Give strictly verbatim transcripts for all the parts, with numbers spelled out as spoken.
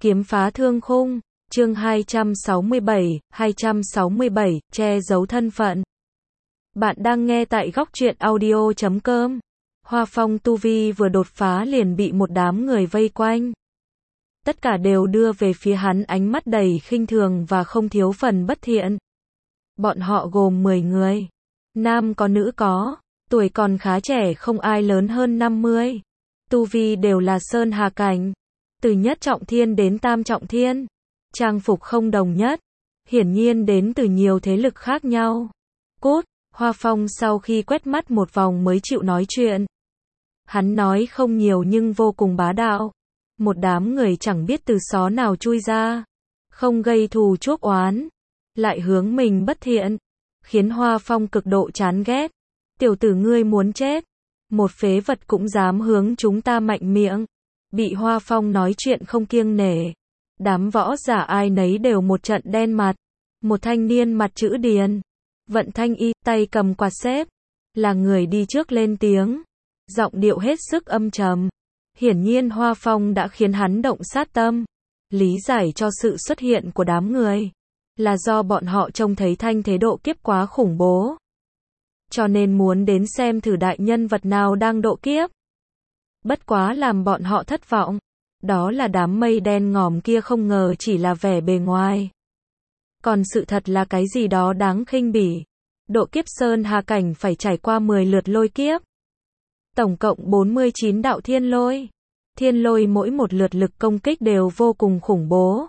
Kiếm phá thương khung, chương hai trăm sáu mươi bảy, hai trăm sáu mươi bảy, che giấu thân phận. Bạn đang nghe tại góc truyện audio chấm com. Hoa Phong tu vi vừa đột phá liền bị một đám người vây quanh. Tất cả đều đưa về phía hắn ánh mắt đầy khinh thường và không thiếu phần bất thiện. Bọn họ gồm mười người. Nam có nữ có, tuổi còn khá trẻ không ai lớn hơn năm mươi. Tu vi đều là sơn hà cảnh. Từ nhất trọng thiên đến tam trọng thiên. Trang phục không đồng nhất. Hiển nhiên đến từ nhiều thế lực khác nhau. Cút, Hoa Phong sau khi quét mắt một vòng mới chịu nói chuyện. Hắn nói không nhiều nhưng vô cùng bá đạo. Một đám người chẳng biết từ xó nào chui ra. Không gây thù chuốc oán. Lại hướng mình bất thiện. Khiến Hoa Phong cực độ chán ghét. Tiểu tử ngươi muốn chết. Một phế vật cũng dám hướng chúng ta mạnh miệng. Bị Hoa Phong nói chuyện không kiêng nể. Đám võ giả ai nấy đều một trận đen mặt. Một thanh niên mặt chữ điền. Vận thanh y, tay cầm quạt xếp. Là người đi trước lên tiếng. Giọng điệu hết sức âm trầm. Hiển nhiên Hoa Phong đã khiến hắn động sát tâm. Lý giải cho sự xuất hiện của đám người. Là do bọn họ trông thấy thanh thế độ kiếp quá khủng bố. Cho nên muốn đến xem thử đại nhân vật nào đang độ kiếp. Bất quá làm bọn họ thất vọng. Đó là đám mây đen ngòm kia không ngờ chỉ là vẻ bề ngoài. Còn sự thật là cái gì đó đáng khinh bỉ. Độ kiếp sơn hà cảnh phải trải qua mười lượt lôi kiếp. Tổng cộng bốn mươi chín đạo thiên lôi. Thiên lôi mỗi một lượt lực công kích đều vô cùng khủng bố.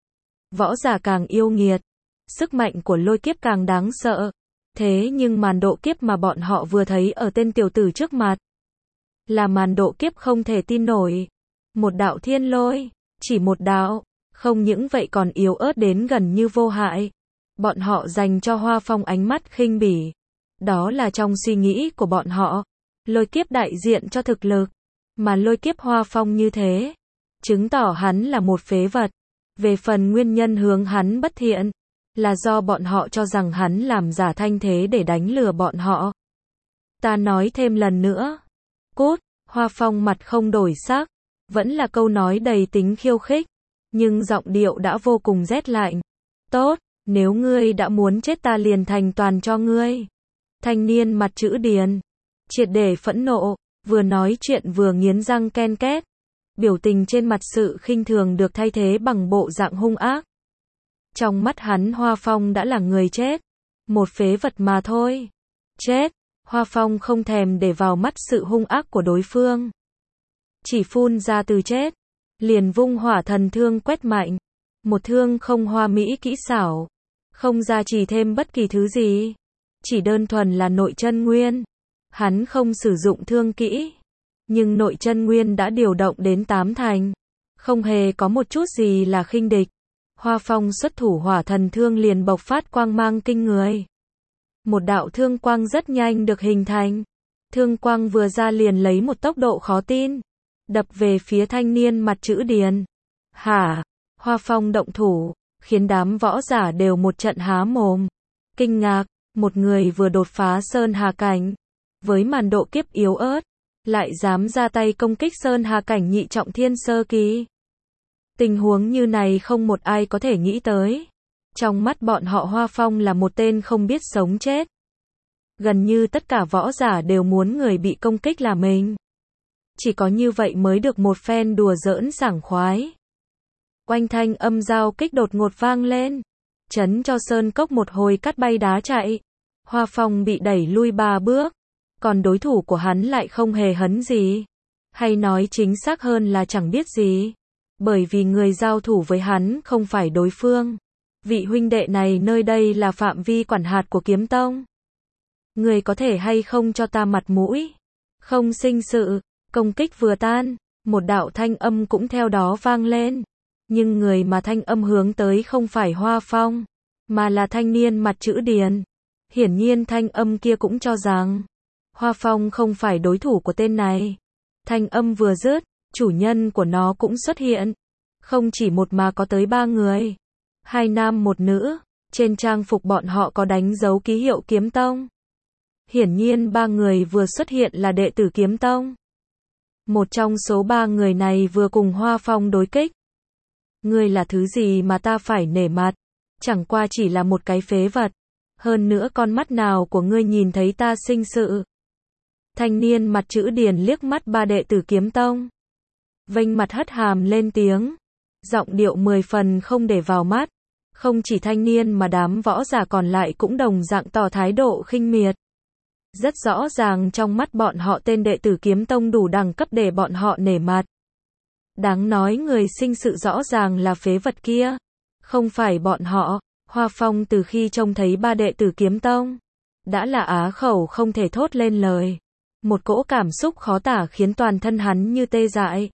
Võ giả càng yêu nghiệt. Sức mạnh của lôi kiếp càng đáng sợ. Thế nhưng màn độ kiếp mà bọn họ vừa thấy ở tên tiểu tử trước mặt. Là màn độ kiếp không thể tin nổi. Một đạo thiên lôi. Chỉ một đạo. Không những vậy còn yếu ớt đến gần như vô hại. Bọn họ dành cho Hoa Phong ánh mắt khinh bỉ. Đó là trong suy nghĩ của bọn họ. Lôi kiếp đại diện cho thực lực. Mà lôi kiếp Hoa Phong như thế. Chứng tỏ hắn là một phế vật. Về phần nguyên nhân hướng hắn bất thiện. Là do bọn họ cho rằng hắn làm giả thanh thế để đánh lừa bọn họ. Ta nói thêm lần nữa. Cút, Hoa Phong mặt không đổi sắc. Vẫn là câu nói đầy tính khiêu khích. Nhưng giọng điệu đã vô cùng rét lạnh. Tốt, nếu ngươi đã muốn chết ta liền thành toàn cho ngươi. Thanh niên mặt chữ điền. Triệt để phẫn nộ. Vừa nói chuyện vừa nghiến răng ken két. Biểu tình trên mặt sự khinh thường được thay thế bằng bộ dạng hung ác. Trong mắt hắn Hoa Phong đã là người chết. Một phế vật mà thôi. Chết. Hoa Phong không thèm để vào mắt sự hung ác của đối phương. Chỉ phun ra từ chết. Liền vung hỏa thần thương quét mạnh. Một thương không hoa mỹ kỹ xảo. Không gia trì thêm bất kỳ thứ gì. Chỉ đơn thuần là nội chân nguyên. Hắn không sử dụng thương kỹ. Nhưng nội chân nguyên đã điều động đến tám thành. Không hề có một chút gì là khinh địch. Hoa Phong xuất thủ hỏa thần thương liền bộc phát quang mang kinh người. Một đạo thương quang rất nhanh được hình thành. Thương quang vừa ra liền lấy một tốc độ khó tin. Đập về phía thanh niên mặt chữ điền. Hả? Hoa Phong động thủ. Khiến đám võ giả đều một trận há mồm. Kinh ngạc. Một người vừa đột phá sơn hà cảnh. Với màn độ kiếp yếu ớt. Lại dám ra tay công kích sơn hà cảnh nhị trọng thiên sơ kỳ. Tình huống như này không một ai có thể nghĩ tới. Trong mắt bọn họ Hoa Phong là một tên không biết sống chết. Gần như tất cả võ giả đều muốn người bị công kích là mình. Chỉ có như vậy mới được một phen đùa giỡn sảng khoái. Oanh thanh âm giao kích đột ngột vang lên. Chấn cho sơn cốc một hồi cắt bay đá chạy. Hoa Phong bị đẩy lui ba bước. Còn đối thủ của hắn lại không hề hấn gì. Hay nói chính xác hơn là chẳng biết gì. Bởi vì người giao thủ với hắn không phải đối phương. Vị huynh đệ này nơi đây là phạm vi quản hạt của Kiếm Tông. Người có thể hay không cho ta mặt mũi. Không sinh sự. Công kích vừa tan. Một đạo thanh âm cũng theo đó vang lên. Nhưng người mà thanh âm hướng tới không phải Hoa Phong. Mà là thanh niên mặt chữ điền. Hiển nhiên thanh âm kia cũng cho rằng. Hoa Phong không phải đối thủ của tên này. Thanh âm vừa dứt. Chủ nhân của nó cũng xuất hiện. Không chỉ một mà có tới ba người. Hai nam một nữ. Trên trang phục bọn họ có đánh dấu ký hiệu Kiếm Tông. Hiển nhiên ba người vừa xuất hiện là đệ tử Kiếm Tông. Một trong số ba người này vừa cùng Hoa Phong đối kích. Ngươi là thứ gì mà ta phải nể mặt? Chẳng qua chỉ là một cái phế vật. Hơn nữa con mắt nào của ngươi nhìn thấy ta sinh sự? Thanh niên mặt chữ điền liếc mắt ba đệ tử kiếm tông. Vênh mặt hất hàm lên tiếng. Giọng điệu mười phần không để vào mắt. Không chỉ thanh niên mà đám võ giả còn lại cũng đồng dạng tỏ thái độ khinh miệt. Rất rõ ràng trong mắt bọn họ tên đệ tử kiếm tông đủ đẳng cấp để bọn họ nể mặt. Đáng nói người sinh sự rõ ràng là phế vật kia. Không phải bọn họ. Hoa Phong từ khi trông thấy ba đệ tử kiếm tông, đã là á khẩu không thể thốt lên lời. Một cỗ cảm xúc khó tả khiến toàn thân hắn như tê dại.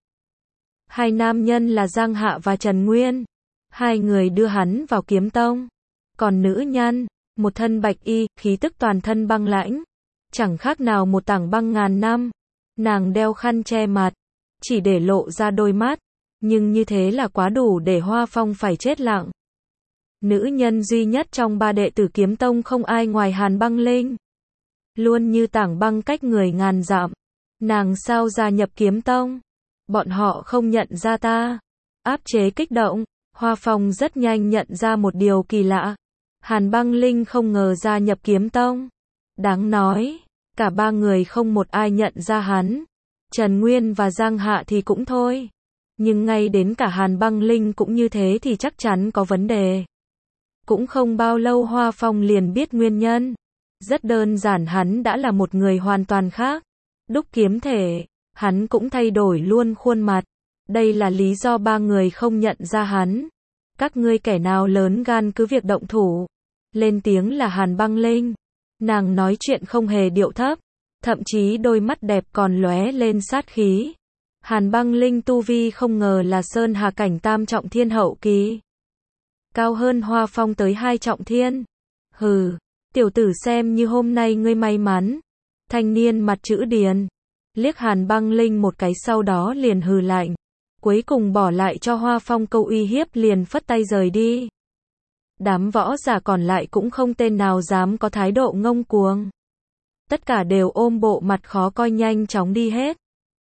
Hai nam nhân là Giang Hạ và Trần Nguyên. Hai người đưa hắn vào kiếm tông. Còn nữ nhân, một thân bạch y, khí tức toàn thân băng lãnh. Chẳng khác nào một tảng băng ngàn năm. Nàng đeo khăn che mặt, chỉ để lộ ra đôi mắt. Nhưng như thế là quá đủ để Hoa Phong phải chết lặng. Nữ nhân duy nhất trong ba đệ tử kiếm tông không ai ngoài Hàn Băng Linh. Luôn như tảng băng cách người ngàn dặm. Nàng sao gia nhập kiếm tông? Bọn họ không nhận ra ta. Áp chế kích động, Hoa Phong rất nhanh nhận ra một điều kỳ lạ. Hàn Băng Linh không ngờ gia nhập kiếm tông. Đáng nói, cả ba người không một ai nhận ra hắn. Trần Nguyên và Giang Hạ thì cũng thôi. Nhưng ngay đến cả Hàn Băng Linh cũng như thế thì chắc chắn có vấn đề. Cũng không bao lâu Hoa Phong liền biết nguyên nhân. Rất đơn giản, hắn đã là một người hoàn toàn khác. Đúc kiếm thể, hắn cũng thay đổi luôn khuôn mặt. Đây là lý do ba người không nhận ra hắn. Các ngươi kẻ nào lớn gan cứ việc động thủ. Lên tiếng là Hàn Băng Linh. Nàng nói chuyện không hề điệu thấp. Thậm chí đôi mắt đẹp còn lóe lên sát khí. Hàn Băng Linh tu vi không ngờ là sơn hà cảnh tam trọng thiên hậu kỳ. Cao hơn Hoa Phong tới hai trọng thiên. Hừ, tiểu tử xem như hôm nay ngươi may mắn. Thanh niên mặt chữ điền liếc Hàn Băng Linh một cái sau đó liền hừ lạnh. Cuối cùng bỏ lại cho Hoa Phong câu uy hiếp liền phất tay rời đi. Đám võ giả còn lại cũng không tên nào dám có thái độ ngông cuồng. Tất cả đều ôm bộ mặt khó coi nhanh chóng đi hết.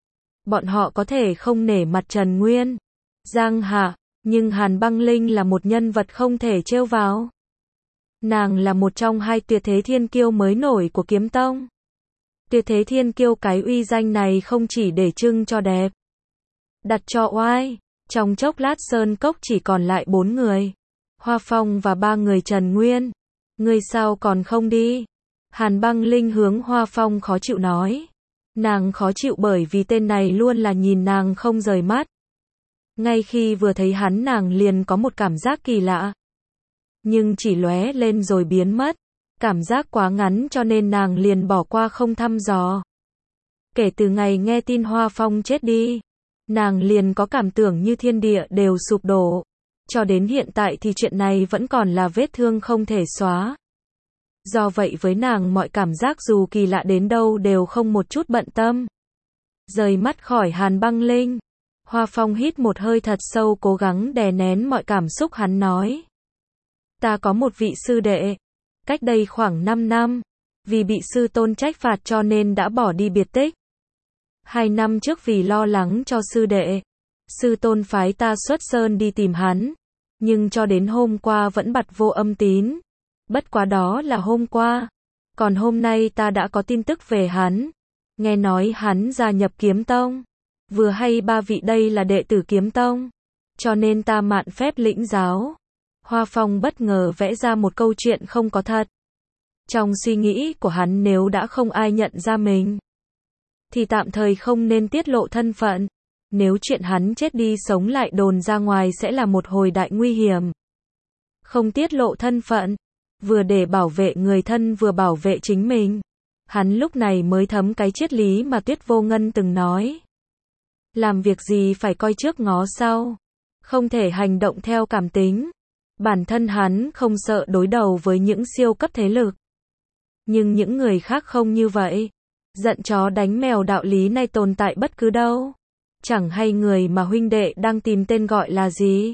Bọn họ có thể không nể mặt Trần Nguyên, Giang Hạ, nhưng Hàn Băng Linh là một nhân vật không thể trêu vào. Nàng là một trong hai tuyệt thế thiên kiêu mới nổi của kiếm tông. Tuyệt thế thiên kiêu cái uy danh này không chỉ để trưng cho đẹp, đặt cho oai. Trong chốc lát sơn cốc chỉ còn lại bốn người. Hoa Phong và ba người Trần Nguyên. Ngươi sao còn không đi? Hàn Băng Linh hướng Hoa Phong khó chịu nói. Nàng khó chịu bởi vì tên này luôn là nhìn nàng không rời mắt. Ngay khi vừa thấy hắn nàng liền có một cảm giác kỳ lạ. Nhưng chỉ lóe lên rồi biến mất. Cảm giác quá ngắn cho nên nàng liền bỏ qua không thăm dò. Kể từ ngày nghe tin Hoa Phong chết đi, nàng liền có cảm tưởng như thiên địa đều sụp đổ. Cho đến hiện tại thì chuyện này vẫn còn là vết thương không thể xóa. Do vậy với nàng mọi cảm giác dù kỳ lạ đến đâu đều không một chút bận tâm. Rời mắt khỏi Hàn Băng Linh, Hoa Phong hít một hơi thật sâu cố gắng đè nén mọi cảm xúc hắn nói. Ta có một vị sư đệ. Cách đây khoảng năm năm, vì bị sư tôn trách phạt cho nên đã bỏ đi biệt tích. Hai năm trước vì lo lắng cho sư đệ, sư tôn phái ta xuất sơn đi tìm hắn. Nhưng cho đến hôm qua vẫn bặt vô âm tín. Bất quá đó là hôm qua. Còn hôm nay ta đã có tin tức về hắn. Nghe nói hắn gia nhập kiếm tông. Vừa hay ba vị đây là đệ tử kiếm tông. Cho nên ta mạn phép lĩnh giáo. Hoa Phong bất ngờ vẽ ra một câu chuyện không có thật. Trong suy nghĩ của hắn nếu đã không ai nhận ra mình, thì tạm thời không nên tiết lộ thân phận. Nếu chuyện hắn chết đi sống lại đồn ra ngoài sẽ là một hồi đại nguy hiểm. Không tiết lộ thân phận, vừa để bảo vệ người thân vừa bảo vệ chính mình. Hắn lúc này mới thấm cái triết lý mà Tuyết Vô Ngân từng nói. Làm việc gì phải coi trước ngó sau. Không thể hành động theo cảm tính. Bản thân hắn không sợ đối đầu với những siêu cấp thế lực. Nhưng những người khác không như vậy. Giận chó đánh mèo đạo lý này tồn tại bất cứ đâu. Chẳng hay người mà huynh đệ đang tìm tên gọi là gì.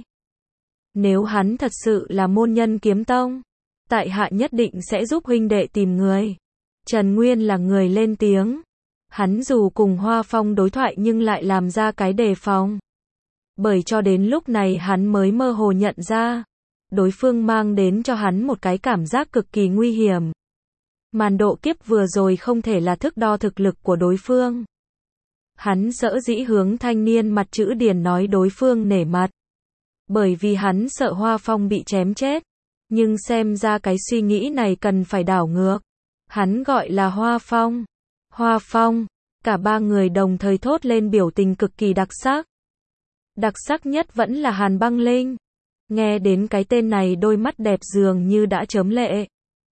Nếu hắn thật sự là môn nhân kiếm tông, tại hạ nhất định sẽ giúp huynh đệ tìm người. Trần Nguyên là người lên tiếng. Hắn dù cùng Hoa Phong đối thoại nhưng lại làm ra cái đề phòng. Bởi cho đến lúc này hắn mới mơ hồ nhận ra, đối phương mang đến cho hắn một cái cảm giác cực kỳ nguy hiểm. Màn độ kiếp vừa rồi không thể là thước đo thực lực của đối phương. Hắn dỡ dĩ hướng thanh niên mặt chữ điền nói đối phương nể mặt. Bởi vì hắn sợ Hoa Phong bị chém chết. Nhưng xem ra cái suy nghĩ này cần phải đảo ngược. Hắn gọi là Hoa Phong. Hoa Phong. Cả ba người đồng thời thốt lên biểu tình cực kỳ đặc sắc. Đặc sắc nhất vẫn là Hàn Băng Linh. Nghe đến cái tên này đôi mắt đẹp dường như đã chớm lệ.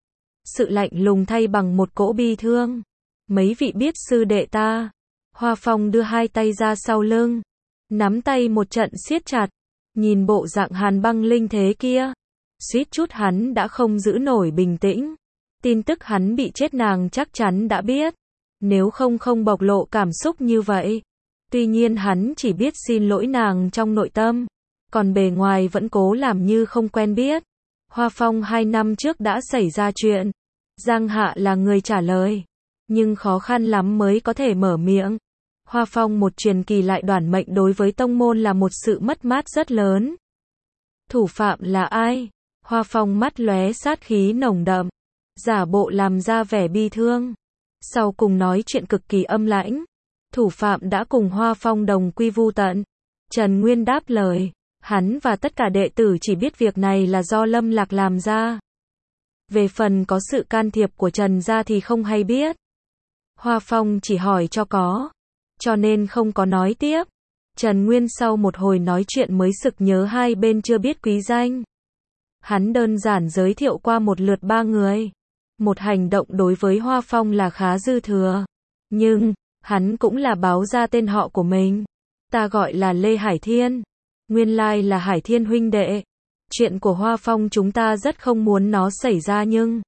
Sự lạnh lùng thay bằng một cỗ bi thương. Mấy vị biết sư đệ ta. Hoa Phong đưa hai tay ra sau lưng. Nắm tay một trận siết chặt. Nhìn bộ dạng Hàn Băng Linh thế kia. Suýt chút hắn đã không giữ nổi bình tĩnh. Tin tức hắn bị chết nàng chắc chắn đã biết. Nếu không không bộc lộ cảm xúc như vậy. Tuy nhiên hắn chỉ biết xin lỗi nàng trong nội tâm. Còn bề ngoài vẫn cố làm như không quen biết. Hoa Phong hai năm trước đã xảy ra chuyện. Giang Hạ là người trả lời. Nhưng khó khăn lắm mới có thể mở miệng. Hoa Phong một truyền kỳ lại đoản mệnh đối với tông môn là một sự mất mát rất lớn. Thủ phạm là ai? Hoa Phong mắt lóe sát khí nồng đậm. Giả bộ làm ra vẻ bi thương. Sau cùng nói chuyện cực kỳ âm lãnh. Thủ phạm đã cùng Hoa Phong đồng quy vu tận. Trần Nguyên đáp lời. Hắn và tất cả đệ tử chỉ biết việc này là do Lâm Lạc làm ra. Về phần có sự can thiệp của Trần gia thì không hay biết. Hoa Phong chỉ hỏi cho có. Cho nên không có nói tiếp. Trần Nguyên sau một hồi nói chuyện mới sực nhớ hai bên chưa biết quý danh. Hắn đơn giản giới thiệu qua một lượt ba người. Một hành động đối với Hoa Phong là khá dư thừa. Nhưng, hắn cũng là báo ra tên họ của mình. Ta gọi là Lê Hải Thiên. Nguyên lai là Hải Thiên huynh đệ. Chuyện của Hoa Phong chúng ta rất không muốn nó xảy ra nhưng...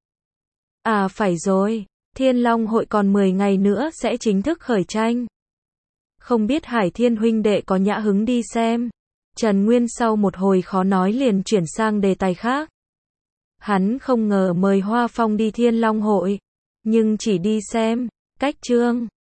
À phải rồi, Thiên Long hội còn mười ngày nữa sẽ chính thức khởi tranh. Không biết Hải Thiên huynh đệ có nhã hứng đi xem. Trần Nguyên sau một hồi khó nói liền chuyển sang đề tài khác. Hắn không ngờ mời Hoa Phong đi Thiên Long hội. Nhưng chỉ đi xem, cách chương.